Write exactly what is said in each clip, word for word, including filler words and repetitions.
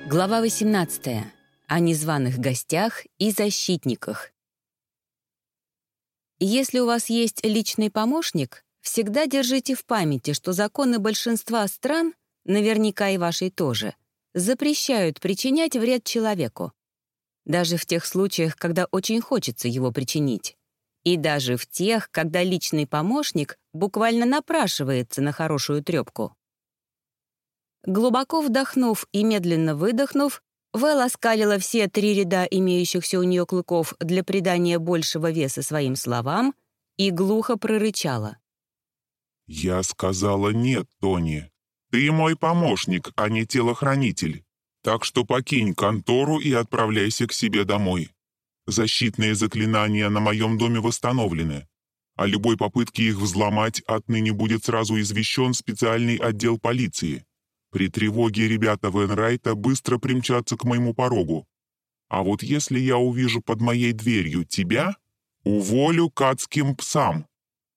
Глава восемнадцатая. О незваных гостях и защитниках. Если у вас есть личный помощник, всегда держите в памяти, что законы большинства стран, наверняка и вашей тоже, запрещают причинять вред человеку. Даже в тех случаях, когда очень хочется его причинить. И даже в тех, когда личный помощник буквально напрашивается на хорошую трёпку. Глубоко вдохнув и медленно выдохнув, Вэл оскалила все три ряда имеющихся у нее клыков для придания большего веса своим словам и глухо прорычала. «Я сказала нет, Тони. Ты мой помощник, а не телохранитель. Так что покинь контору и отправляйся к себе домой. Защитные заклинания на моем доме восстановлены. О любой попытке их взломать отныне будет сразу извещен специальный отдел полиции. При тревоге ребята Венрайта быстро примчатся к моему порогу. А вот если я увижу под моей дверью тебя, уволю к адским псам».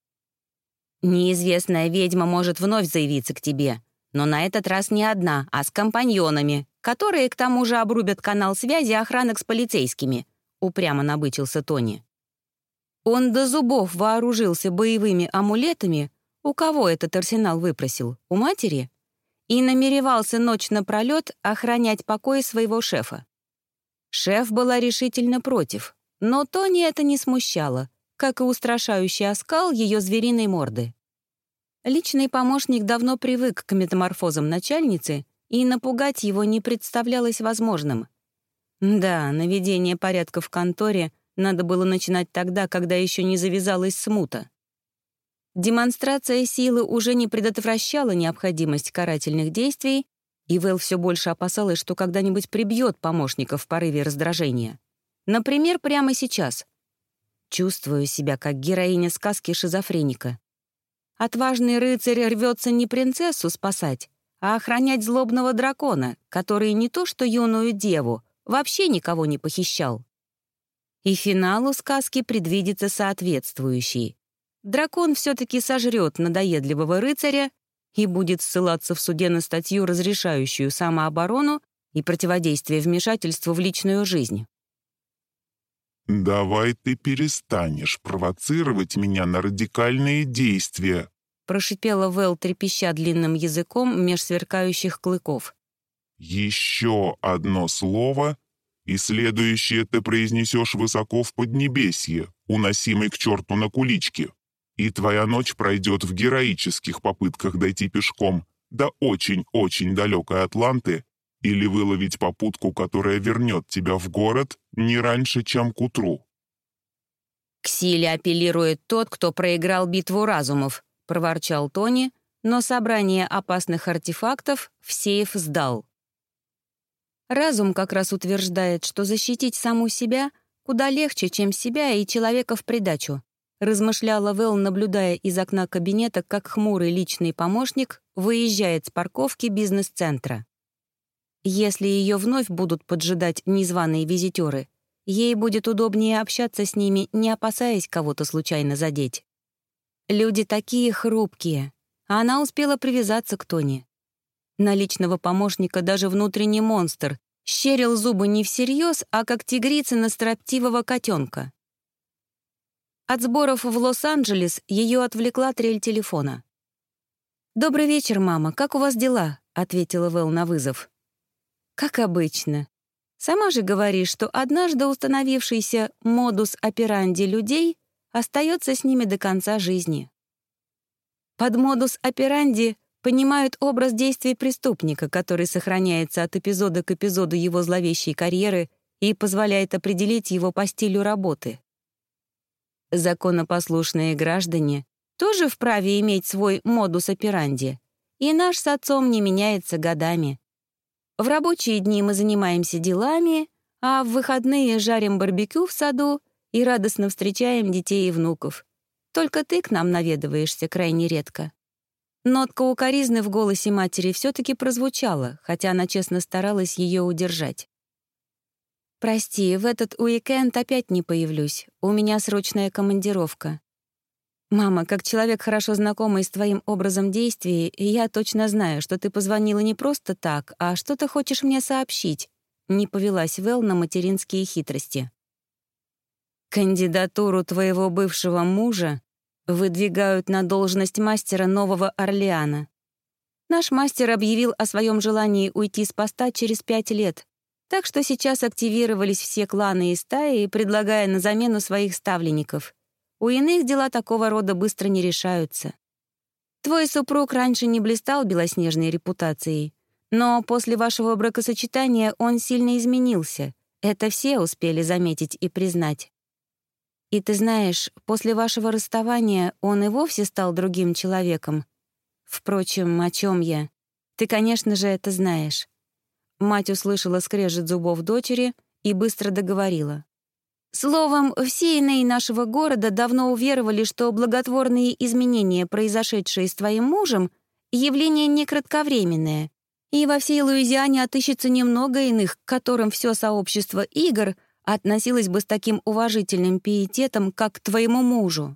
«Неизвестная ведьма может вновь заявиться к тебе, но на этот раз не одна, а с компаньонами, которые к тому же обрубят канал связи охранок с полицейскими», — упрямо набычился Тони. Он до зубов вооружился боевыми амулетами, у кого этот арсенал выпросил, у матери? И намеревался ночь напролет охранять покой своего шефа. Шеф была решительно против, но Тони это не смущало, как и устрашающий оскал ее звериной морды. Личный помощник давно привык к метаморфозам начальницы, и напугать его не представлялось возможным. Да, наведение порядка в конторе надо было начинать тогда, когда еще не завязалась смута. Демонстрация силы уже не предотвращала необходимость карательных действий, и Вэл все больше опасалась, что когда-нибудь прибьет помощника в порыве раздражения. Например, прямо сейчас. Чувствую себя как героиня сказки шизофреника. Отважный рыцарь рвется не принцессу спасать, а охранять злобного дракона, который не то что юную деву, вообще никого не похищал. И финалу сказки предвидится соответствующий. Дракон все-таки сожрет надоедливого рыцаря и будет ссылаться в суде на статью, разрешающую самооборону и противодействие вмешательству в личную жизнь. «Давай ты перестанешь провоцировать меня на радикальные действия», прошипела Вэл, трепеща длинным языком меж сверкающих клыков. «Еще одно слово, и следующее ты произнесешь высоко в поднебесье, уносимый к черту на куличке. И твоя ночь пройдет в героических попытках дойти пешком до очень-очень далекой Атланты или выловить попутку, которая вернет тебя в город не раньше, чем к утру». «К силе апеллирует тот, кто проиграл битву разумов», — проворчал Тони, но собрание опасных артефактов в сейф сдал. Разум как раз утверждает, что защитить саму себя куда легче, чем себя и человека в придачу, размышляла Вэл, наблюдая из окна кабинета, как хмурый личный помощник выезжает с парковки бизнес-центра. Если ее вновь будут поджидать незваные визитеры, ей будет удобнее общаться с ними, не опасаясь кого-то случайно задеть. Люди такие хрупкие, а она успела привязаться к Тони. На личного помощника даже внутренний монстр щерил зубы не всерьез, а как тигрица на строптивого котенка. От сборов в Лос-Анджелес ее отвлекла трель телефона. «Добрый вечер, мама, как у вас дела?» — ответила Вэл на вызов. «Как обычно. Сама же говоришь, что однажды установившийся модус операнди людей остается с ними до конца жизни». Под модус операнди понимают образ действий преступника, который сохраняется от эпизода к эпизоду его зловещей карьеры и позволяет определить его по стилю работы. Законопослушные граждане тоже вправе иметь свой модус операнди, и наш с отцом не меняется годами. В рабочие дни мы занимаемся делами, а в выходные жарим барбекю в саду и радостно встречаем детей и внуков. Только ты к нам наведываешься крайне редко». Нотка укоризны в голосе матери все-таки прозвучала, хотя она честно старалась ее удержать. «Прости, в этот уикенд опять не появлюсь. У меня срочная командировка». «Мама, как человек, хорошо знакомый с твоим образом действий, я точно знаю, что ты позвонила не просто так, а что ты хочешь мне сообщить», — не повелась Вэл на материнские хитрости. «Кандидатуру твоего бывшего мужа выдвигают на должность мастера Нового Орлеана. Наш мастер объявил о своем желании уйти с поста через пять лет, так что сейчас активировались все кланы и стаи, предлагая на замену своих ставленников. У иных дела такого рода быстро не решаются. Твой супруг раньше не блистал белоснежной репутацией, но после вашего бракосочетания он сильно изменился. Это все успели заметить и признать. И ты знаешь, после вашего расставания он и вовсе стал другим человеком. Впрочем, о чем я? Ты, конечно же, это знаешь». Мать услышала скрежет зубов дочери и быстро договорила. «Словом, все иные нашего города давно уверовали, что благотворные изменения, произошедшие с твоим мужем, явление не кратковременное, и во всей Луизиане отыщется немного иных, к которым все сообщество игр относилось бы с таким уважительным пиететом, как к твоему мужу».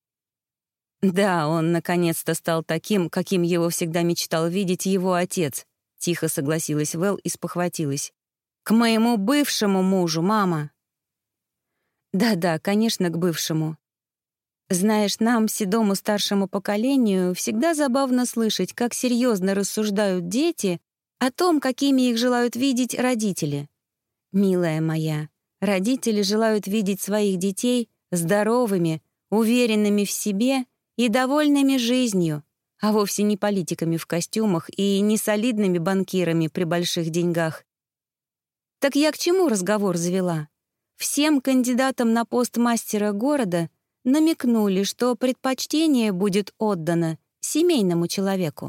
«Да, он наконец-то стал таким, каким его всегда мечтал видеть его отец», — тихо согласилась Вэл и спохватилась. «К моему бывшему мужу, мама». «Да-да, конечно, к бывшему. Знаешь, нам, седому старшему поколению, всегда забавно слышать, как серьезно рассуждают дети о том, какими их желают видеть родители. Милая моя, родители желают видеть своих детей здоровыми, уверенными в себе и довольными жизнью, а вовсе не политиками в костюмах и не солидными банкирами при больших деньгах. Так я к чему разговор завела? Всем кандидатам на пост мастера города намекнули, что предпочтение будет отдано семейному человеку.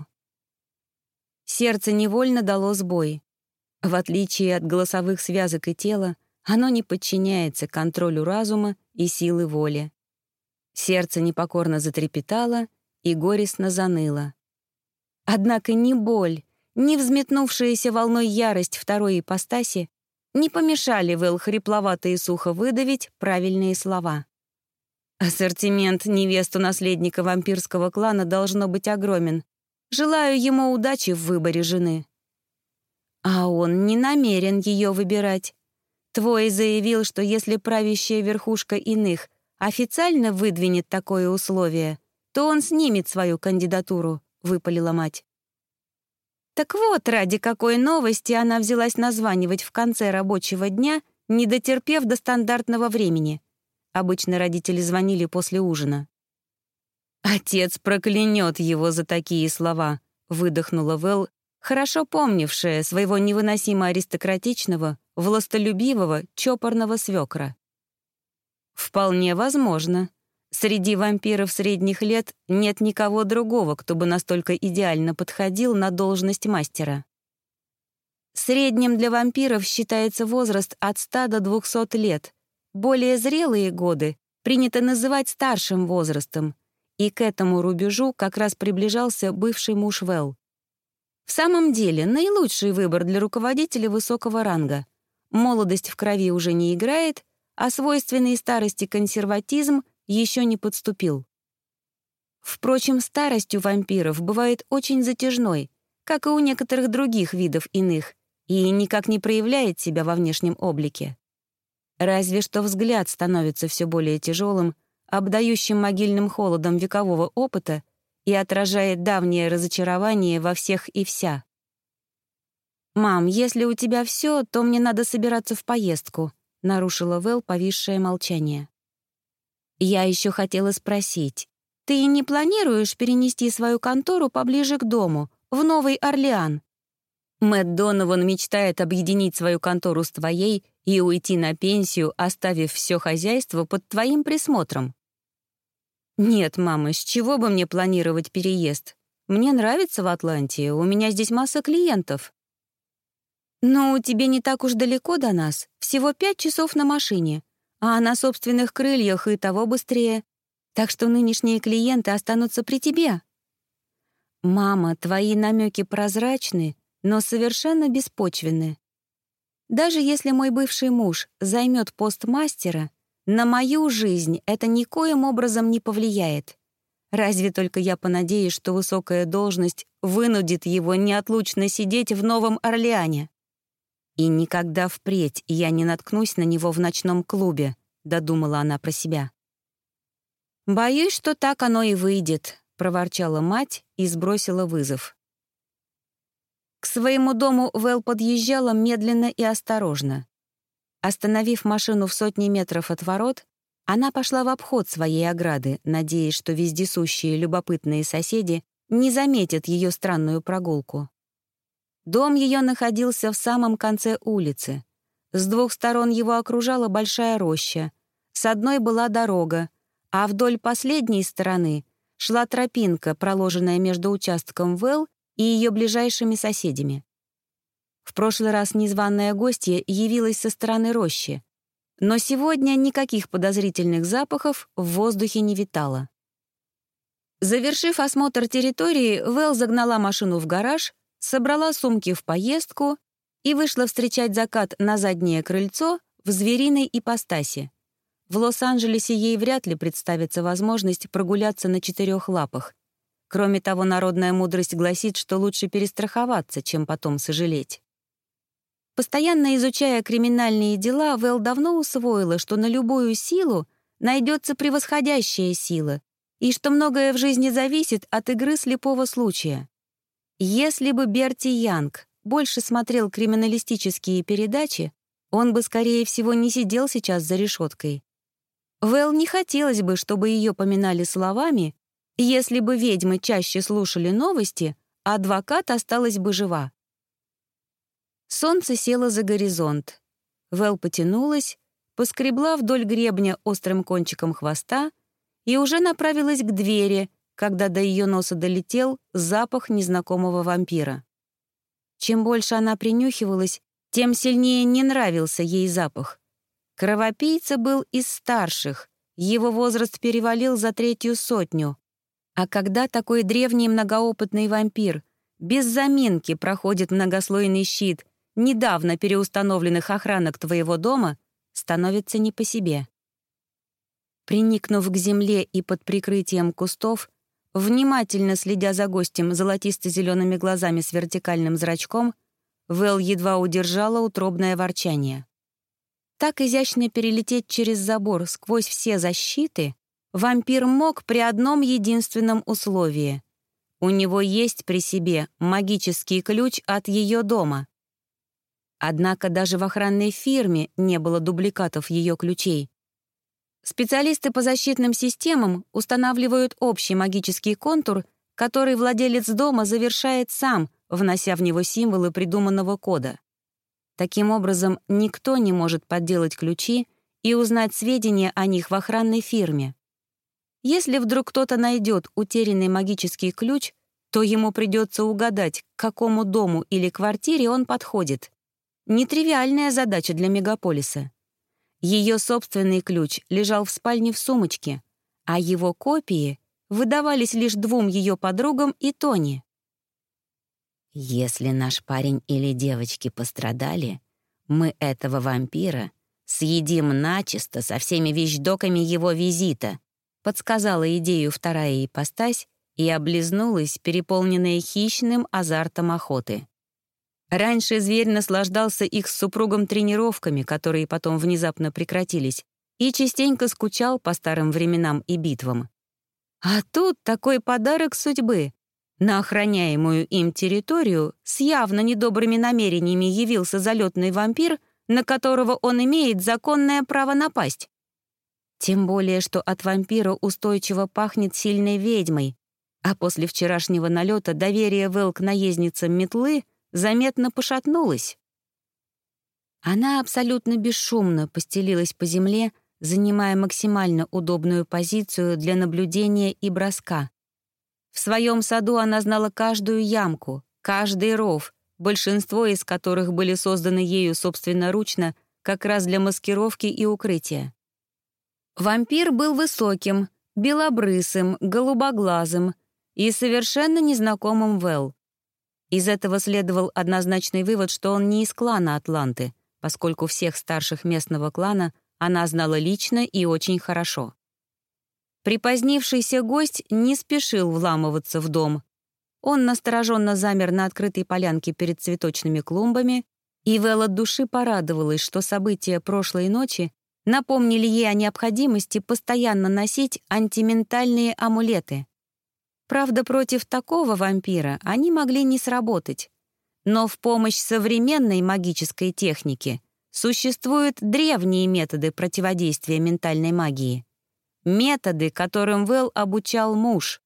Сердце невольно дало сбой. В отличие от голосовых связок и тела, оно не подчиняется контролю разума и силы воли. Сердце непокорно затрепетало и горестно заныло. Однако ни боль, ни взметнувшаяся волной ярость второй ипостаси не помешали Вэл хрипловато и сухо выдавить правильные слова. «Ассортимент невест у наследника вампирского клана должно быть огромен. Желаю ему удачи в выборе жены». «А он не намерен ее выбирать. Твой заявил, что если правящая верхушка иных официально выдвинет такое условие, то он снимет свою кандидатуру», — выпалила мать. Так вот, ради какой новости она взялась названивать в конце рабочего дня, не дотерпев до стандартного времени. Обычно родители звонили после ужина. «Отец проклянет его за такие слова», — выдохнула Вэл, хорошо помнившая своего невыносимо аристократичного, властолюбивого, чопорного свекра. «Вполне возможно. Среди вампиров средних лет нет никого другого, кто бы настолько идеально подходил на должность мастера. Средним для вампиров считается возраст от ста до двухсот лет. Более зрелые годы принято называть старшим возрастом, и к этому рубежу как раз приближался бывший муж Вэл. В самом деле, наилучший выбор для руководителя высокого ранга. Молодость в крови уже не играет, а свойственный старости консерватизм еще не подступил. Впрочем, старость у вампиров бывает очень затяжной, как и у некоторых других видов иных, и никак не проявляет себя во внешнем облике. Разве что взгляд становится все более тяжелым, обдающим могильным холодом векового опыта и отражает давнее разочарование во всех и вся. «Мам, если у тебя все, то мне надо собираться в поездку», — нарушила Вэл повисшее молчание. «Я еще хотела спросить, ты не планируешь перенести свою контору поближе к дому, в Новый Орлеан? Мэтт Донован мечтает объединить свою контору с твоей и уйти на пенсию, оставив все хозяйство под твоим присмотром». «Нет, мама, с чего бы мне планировать переезд? Мне нравится в Атланте, у меня здесь масса клиентов». «Ну, тебе не так уж далеко до нас, всего пять часов на машине, а на собственных крыльях и того быстрее, так что нынешние клиенты останутся при тебе». «Мама, твои намеки прозрачны, но совершенно беспочвенны. Даже если мой бывший муж займет пост мастера, на мою жизнь это никоим образом не повлияет. Разве только я понадеюсь, что высокая должность вынудит его неотлучно сидеть в Новом Орлеане. И никогда впредь я не наткнусь на него в ночном клубе, додумала она про себя. «Боюсь, что так оно и выйдет», — проворчала мать и сбросила вызов. К своему дому Вэл подъезжала медленно и осторожно. Остановив машину в сотни метров от ворот, она пошла в обход своей ограды, надеясь, что вездесущие любопытные соседи не заметят ее странную прогулку. Дом ее находился в самом конце улицы. С двух сторон его окружала большая роща. С одной была дорога, а вдоль последней стороны шла тропинка, проложенная между участком Вэл и ее ближайшими соседями. В прошлый раз незваная гостья явилась со стороны рощи, но сегодня никаких подозрительных запахов в воздухе не витало. Завершив осмотр территории, Вэл загнала машину в гараж, собрала сумки в поездку и вышла встречать закат на заднее крыльцо в звериной ипостаси. В Лос-Анджелесе ей вряд ли представится возможность прогуляться на четырех лапах. Кроме того, народная мудрость гласит, что лучше перестраховаться, чем потом сожалеть. Постоянно изучая криминальные дела, Вэл давно усвоила, что на любую силу найдется превосходящая сила, и что многое в жизни зависит от игры слепого случая. Если бы Берти Янг больше смотрел криминалистические передачи, он бы, скорее всего, не сидел сейчас за решеткой. Вэл не хотелось бы, чтобы ее поминали словами, если бы ведьмы чаще слушали новости, а адвокат осталась бы жива. Солнце село за горизонт. Вэл потянулась, поскребла вдоль гребня острым кончиком хвоста и уже направилась к двери, когда до ее носа долетел запах незнакомого вампира. Чем больше она принюхивалась, тем сильнее не нравился ей запах. Кровопийца был из старших, его возраст перевалил за третью сотню. А когда такой древний многоопытный вампир без заминки проходит многослойный щит недавно переустановленных охранок твоего дома, становится не по себе. Приникнув к земле и под прикрытием кустов, внимательно следя за гостем золотисто-зелеными глазами с вертикальным зрачком, Вэл едва удержала утробное ворчание. Так изящно перелететь через забор сквозь все защиты вампир мог при одном единственном условии. У него есть при себе магический ключ от ее дома. Однако даже в охранной фирме не было дубликатов ее ключей. Специалисты по защитным системам устанавливают общий магический контур, который владелец дома завершает сам, внося в него символы придуманного кода. Таким образом, никто не может подделать ключи и узнать сведения о них в охранной фирме. Если вдруг кто-то найдет утерянный магический ключ, то ему придется угадать, к какому дому или квартире он подходит. Нетривиальная задача для мегаполиса. Ее собственный ключ лежал в спальне в сумочке, а его копии выдавались лишь двум ее подругам и Тони. «Если наш парень или девочки пострадали, мы этого вампира съедим начисто со всеми вещдоками его визита», подсказала идею вторая ипостась и облизнулась, переполненная хищным азартом охоты. Раньше зверь наслаждался их с супругом тренировками, которые потом внезапно прекратились, и частенько скучал по старым временам и битвам. А тут такой подарок судьбы. На охраняемую им территорию с явно недобрыми намерениями явился залетный вампир, на которого он имеет законное право напасть. Тем более, что от вампира устойчиво пахнет сильной ведьмой, а после вчерашнего налета доверие Вэл к наездницам метлы заметно пошатнулась. Она абсолютно бесшумно постелилась по земле, занимая максимально удобную позицию для наблюдения и броска. В своем саду она знала каждую ямку, каждый ров, большинство из которых были созданы ею собственноручно как раз для маскировки и укрытия. Вампир был высоким, белобрысым, голубоглазым и совершенно незнакомым Вэл. Из этого следовал однозначный вывод, что он не из клана Атланты, поскольку всех старших местного клана она знала лично и очень хорошо. Припозднившийся гость не спешил вламываться в дом. Он настороженно замер на открытой полянке перед цветочными клумбами, и Вэл от души порадовалась, что события прошлой ночи напомнили ей о необходимости постоянно носить антиментальные амулеты. Правда, против такого вампира они могли не сработать. Но в помощь современной магической технике существуют древние методы противодействия ментальной магии. Методы, которым Вэл обучал муж.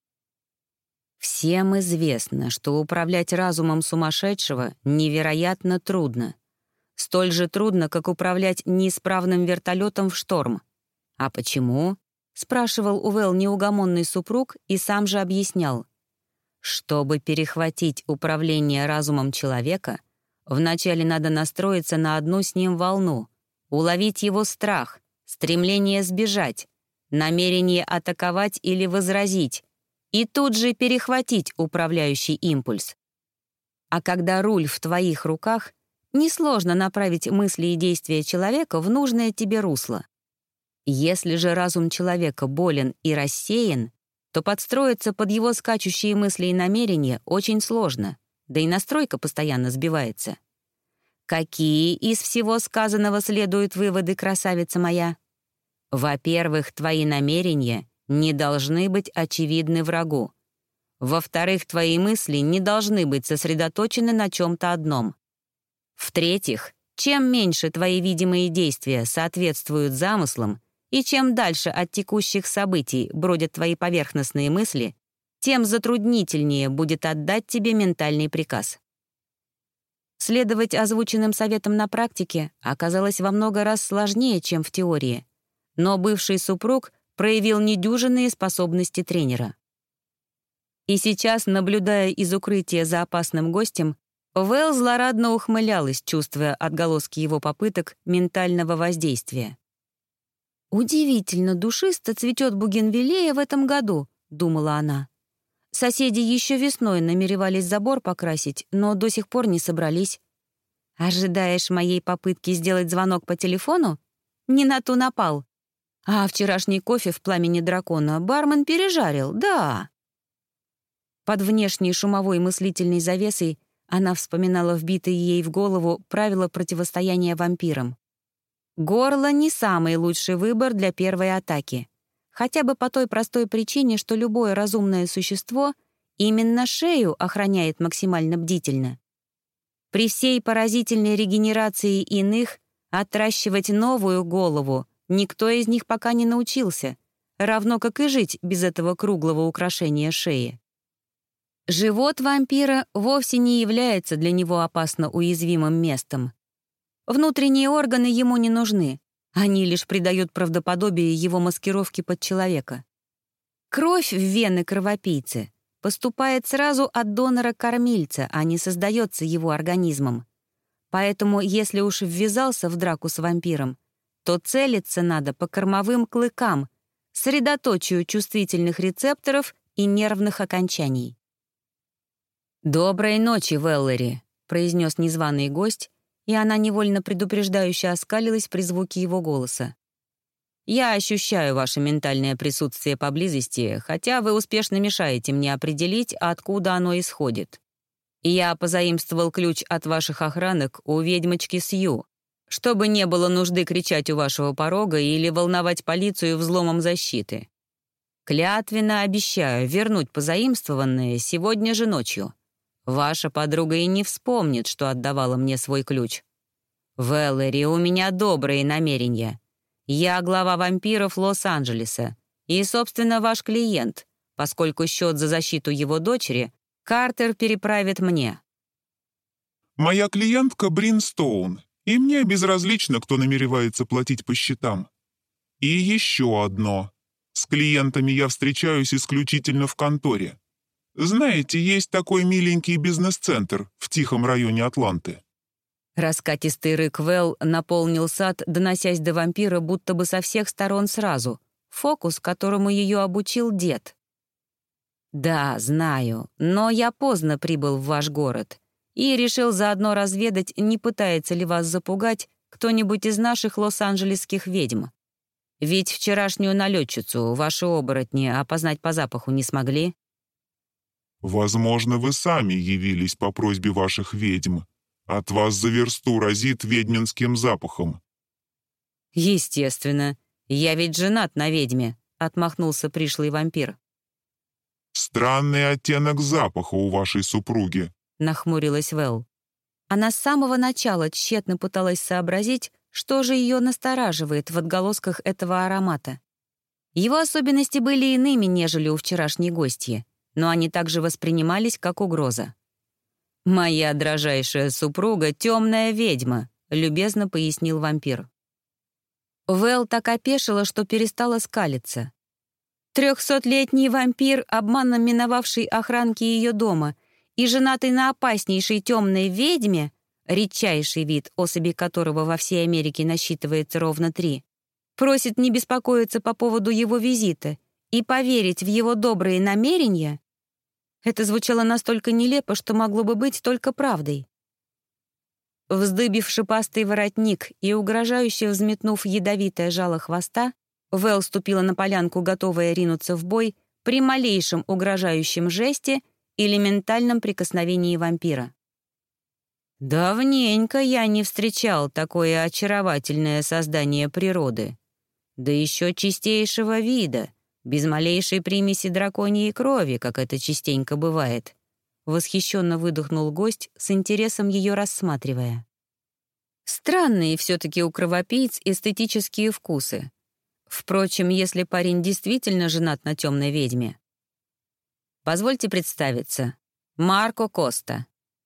Всем известно, что управлять разумом сумасшедшего невероятно трудно. Столь же трудно, как управлять неисправным вертолетом в шторм. А почему? — спрашивал у Вэл неугомонный супруг и сам же объяснял. Чтобы перехватить управление разумом человека, вначале надо настроиться на одну с ним волну, уловить его страх, стремление сбежать, намерение атаковать или возразить, и тут же перехватить управляющий импульс. А когда руль в твоих руках, несложно направить мысли и действия человека в нужное тебе русло. Если же разум человека болен и рассеян, то подстроиться под его скачущие мысли и намерения очень сложно, да и настройка постоянно сбивается. Какие из всего сказанного следуют выводы, красавица моя? Во-первых, твои намерения не должны быть очевидны врагу. Во-вторых, твои мысли не должны быть сосредоточены на чем-то одном. В-третьих, чем меньше твои видимые действия соответствуют замыслам, и чем дальше от текущих событий бродят твои поверхностные мысли, тем затруднительнее будет отдать тебе ментальный приказ. Следовать озвученным советам на практике оказалось во много раз сложнее, чем в теории, но бывший супруг проявил недюжинные способности тренера. И сейчас, наблюдая из укрытия за опасным гостем, Вэл злорадно ухмылялась, чувствуя отголоски его попыток ментального воздействия. «Удивительно душисто цветет бугенвиллея в этом году», — думала она. «Соседи еще весной намеревались забор покрасить, но до сих пор не собрались. Ожидаешь моей попытки сделать звонок по телефону? Не на ту напал. А вчерашний кофе в пламени дракона бармен пережарил, да». Под внешней шумовой мыслительной завесой она вспоминала вбитые ей в голову правила противостояния вампирам. Горло — не самый лучший выбор для первой атаки. Хотя бы по той простой причине, что любое разумное существо именно шею охраняет максимально бдительно. При всей поразительной регенерации иных отращивать новую голову никто из них пока не научился, равно как и жить без этого круглого украшения шеи. Живот вампира вовсе не является для него опасно уязвимым местом. Внутренние органы ему не нужны, они лишь придают правдоподобие его маскировки под человека. Кровь в вены кровопийцы поступает сразу от донора-кормильца, а не создается его организмом. Поэтому, если уж ввязался в драку с вампиром, то целиться надо по кормовым клыкам, средоточию чувствительных рецепторов и нервных окончаний. «Доброй ночи, Веллери», — произнес незваный гость, и она невольно предупреждающе оскалилась при звуке его голоса. «Я ощущаю ваше ментальное присутствие поблизости, хотя вы успешно мешаете мне определить, откуда оно исходит. Я позаимствовал ключ от ваших охранок у ведьмочки Сью, чтобы не было нужды кричать у вашего порога или волновать полицию взломом защиты. Клятвенно обещаю вернуть позаимствованное сегодня же ночью. Ваша подруга и не вспомнит, что отдавала мне свой ключ. Веллери, у меня добрые намерения. Я глава вампиров Лос-Анджелеса и, собственно, ваш клиент, поскольку счет за защиту его дочери Картер переправит мне». «Моя клиентка Брин Стоун, и мне безразлично, кто намеревается платить по счетам. И еще одно. С клиентами я встречаюсь исключительно в конторе. Знаете, есть такой миленький бизнес-центр в тихом районе Атланты». Раскатистый рык Вэл наполнил сад, доносясь до вампира будто бы со всех сторон сразу. Фокус, которому ее обучил дед. «Да, знаю, но я поздно прибыл в ваш город и решил заодно разведать, не пытается ли вас запугать кто-нибудь из наших лос-анджелесских ведьм. Ведь вчерашнюю налетчицу ваши оборотни опознать по запаху не смогли. Возможно, вы сами явились по просьбе ваших ведьм. От вас за версту разит ведьминским запахом. Естественно. Я ведь женат на ведьме, отмахнулся пришлый вампир. Странный оттенок запаха у вашей супруги, нахмурилась Вэл. Она с самого начала тщетно пыталась сообразить, что же ее настораживает в отголосках этого аромата. Его особенности были иными, нежели у вчерашней гостьи, но они также воспринимались как угроза. «Моя дрожайшая супруга — темная ведьма», — любезно пояснил вампир. Вэл так опешила, что перестала скалиться. Трехсотлетний вампир, обманом миновавший охранки ее дома и женатый на опаснейшей темной ведьме, редчайший вид, особей которого во всей Америке насчитывается ровно три, просит не беспокоиться по поводу его визита и поверить в его добрые намерения. Это звучало настолько нелепо, что могло бы быть только правдой. Вздыбив шипастый воротник и угрожающе взметнув ядовитое жало хвоста, Вэл ступила на полянку, готовая ринуться в бой при малейшем угрожающем жесте или ментальном прикосновении вампира. Давненько я не встречал такое очаровательное создание природы, да еще чистейшего вида, без малейшей примеси драконьей крови, как это частенько бывает. Восхищенно выдохнул гость, с интересом ее рассматривая. Странные все-таки у кровопийц эстетические вкусы. Впрочем, если парень действительно женат на темной ведьме. Позвольте представиться. Марко Коста.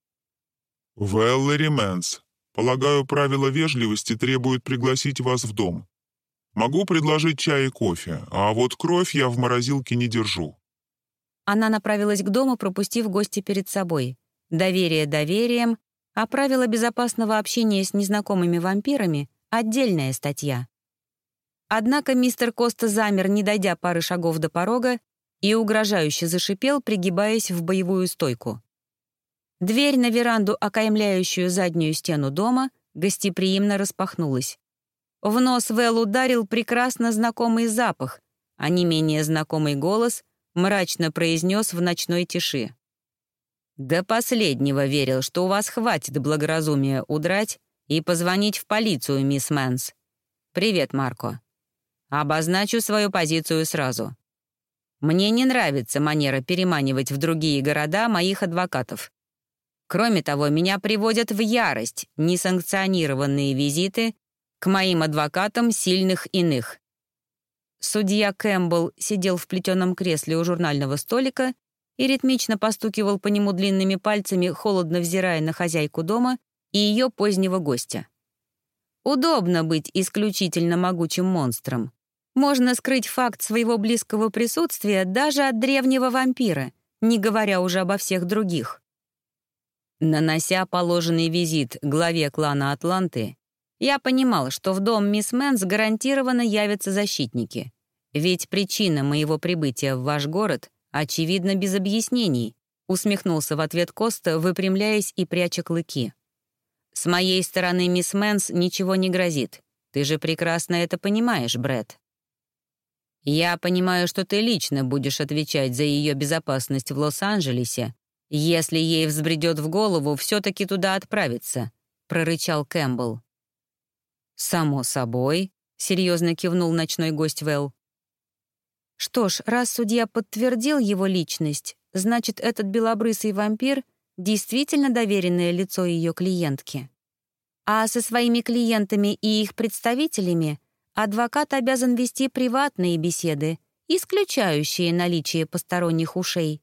Вэллари Мэнс. Полагаю, правила вежливости требуют пригласить вас в дом. Могу предложить чай и кофе, а вот кровь я в морозилке не держу. Она направилась к дому, пропустив гостя перед собой. Доверие доверием, а правила безопасного общения с незнакомыми вампирами — отдельная статья. Однако мистер Коста замер, не дойдя пары шагов до порога, и угрожающе зашипел, пригибаясь в боевую стойку. Дверь на веранду, окаймляющую заднюю стену дома, гостеприимно распахнулась. В нос Вэл ударил прекрасно знакомый запах, а не менее знакомый голос мрачно произнес в ночной тиши. «До последнего верил, что у вас хватит благоразумия удрать и позвонить в полицию, мисс Мэнс. Привет, Марко. Обозначу свою позицию сразу. Мне не нравится манера переманивать в другие города моих адвокатов. Кроме того, меня приводят в ярость несанкционированные визиты к моим адвокатам сильных иных». Судья Кэмпбелл сидел в плетеном кресле у журнального столика и ритмично постукивал по нему длинными пальцами, холодно взирая на хозяйку дома и ее позднего гостя. Удобно быть исключительно могучим монстром. Можно скрыть факт своего близкого присутствия даже от древнего вампира, не говоря уже обо всех других. Нанося положенный визит главе клана Атланты, я понимал, что в дом мисс Мэнс гарантированно явятся защитники. Ведь причина моего прибытия в ваш город очевидна без объяснений, усмехнулся в ответ Коста, выпрямляясь и пряча клыки. С моей стороны, мисс Мэнс, ничего не грозит. Ты же прекрасно это понимаешь, Брэд. Я понимаю, что ты лично будешь отвечать за ее безопасность в Лос-Анджелесе, если ей взбредет в голову все-таки туда отправиться, прорычал Кэмпбелл. «Само собой», — серьезно кивнул ночной гость Вэл. Что ж, раз судья подтвердил его личность, значит, этот белобрысый вампир действительно доверенное лицо ее клиентки. А со своими клиентами и их представителями адвокат обязан вести приватные беседы, исключающие наличие посторонних ушей.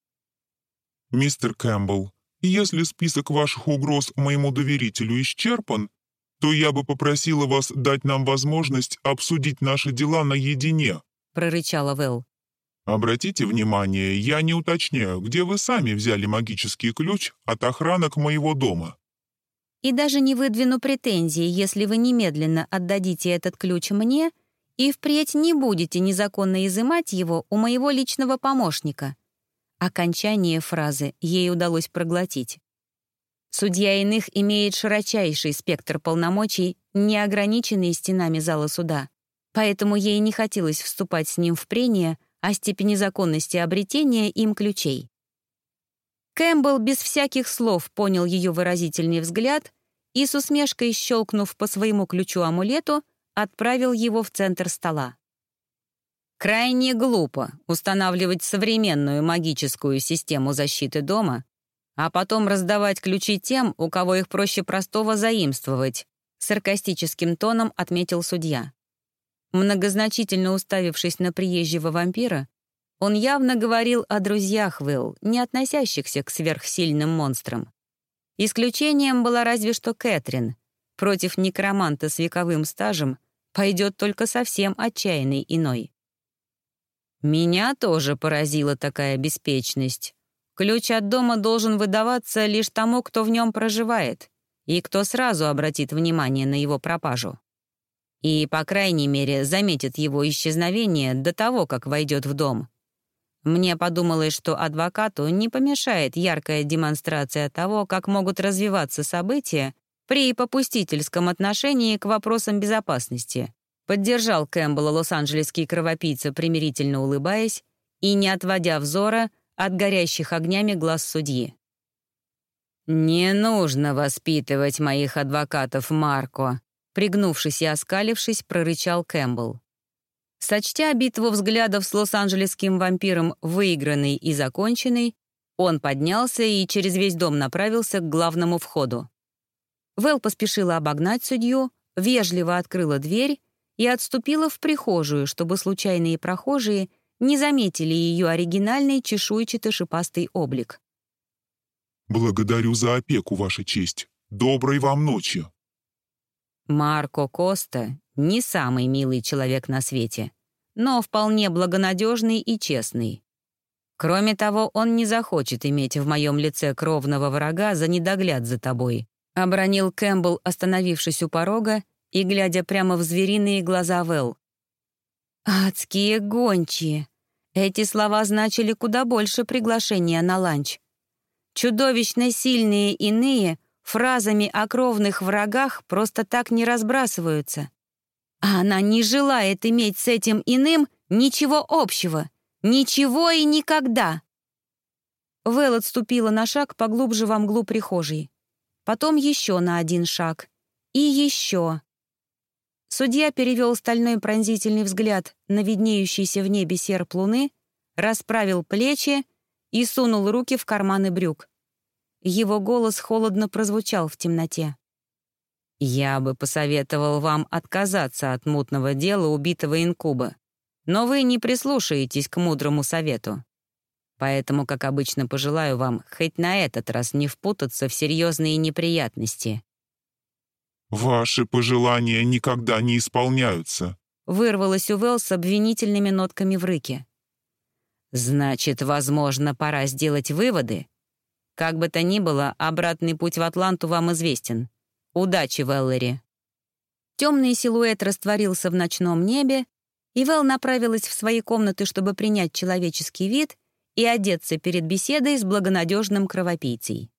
Мистер Кэмпбелл, если список ваших угроз моему доверителю исчерпан, то я бы попросила вас дать нам возможность обсудить наши дела наедине», — прорычала Вэл. «Обратите внимание, я не уточняю, где вы сами взяли магический ключ от охранок моего дома». «И даже не выдвину претензий, если вы немедленно отдадите этот ключ мне и впредь не будете незаконно изымать его у моего личного помощника». Окончание фразы ей удалось проглотить. Судья иных имеет широчайший спектр полномочий, не ограниченный стенами зала суда. поэтому ей не хотелось вступать с ним в прения о степени законности обретения им ключей. Кэмпбелл без всяких слов понял ее выразительный взгляд и с усмешкой, щелкнув по своему ключу-амулету, отправил его в центр стола. Крайне глупо устанавливать современную магическую систему защиты дома, а потом раздавать ключи тем, у кого их проще простого заимствовать, саркастическим тоном отметил судья. Многозначительно уставившись на приезжего вампира, он явно говорил о друзьях Вэлл, не относящихся к сверхсильным монстрам. Исключением была разве что Кэтрин. Против некроманта с вековым стажем пойдет только совсем отчаянный иной. Меня тоже поразила такая беспечность. Ключ от дома должен выдаваться лишь тому, кто в нем проживает, и кто сразу обратит внимание на его пропажу. И, по крайней мере, заметит его исчезновение до того, как войдет в дом. Мне подумалось, что адвокату не помешает яркая демонстрация того, как могут развиваться события при попустительском отношении к вопросам безопасности. Поддержал Кэмпбелла лос-анджелесский кровопийца, примирительно улыбаясь и не отводя взора от горящих огнями глаз судьи. «Не нужно воспитывать моих адвокатов, Марко», пригнувшись и оскалившись, прорычал Кэмпбелл. Сочтя битву взглядов с лос-анджелесским вампиром выигранной и законченной, он поднялся и через весь дом направился к главному входу. Вэлл поспешила обогнать судью, вежливо открыла дверь и отступила в прихожую, чтобы случайные прохожие не заметили ее оригинальный чешуйчато-шипастый облик. «Благодарю за опеку, Ваша честь. Доброй вам ночи». Марко Коста не самый милый человек на свете, но вполне благонадежный и честный. Кроме того, он не захочет иметь в моем лице кровного врага за недогляд за тобой, обронил Кэмпбелл, остановившись у порога и глядя прямо в звериные глаза Вэлл. «Адские гончие!» Эти слова значили куда больше приглашения на ланч. Чудовищно сильные иные фразами о кровных врагах просто так не разбрасываются. А она не желает иметь с этим иным ничего общего. Ничего и никогда. Вэлл отступила на шаг поглубже во мглу прихожей. Потом еще на один шаг. И еще. Судья перевел стальной пронзительный взгляд на виднеющийся в небе серп луны, расправил плечи и сунул руки в карманы брюк. Его голос холодно прозвучал в темноте. «Я бы посоветовал вам отказаться от мутного дела убитого инкуба, но вы не прислушаетесь к мудрому совету. Поэтому, как обычно, пожелаю вам хоть на этот раз не впутаться в серьезные неприятности». «Ваши пожелания никогда не исполняются», — вырвалось у Вэлл с обвинительными нотками в рыке. «Значит, возможно, пора сделать выводы? Как бы то ни было, обратный путь в Атланту вам известен. Удачи, Вэллери». Темный силуэт растворился в ночном небе, и Вэлл направилась в свои комнаты, чтобы принять человеческий вид и одеться перед беседой с благонадежным кровопийцей.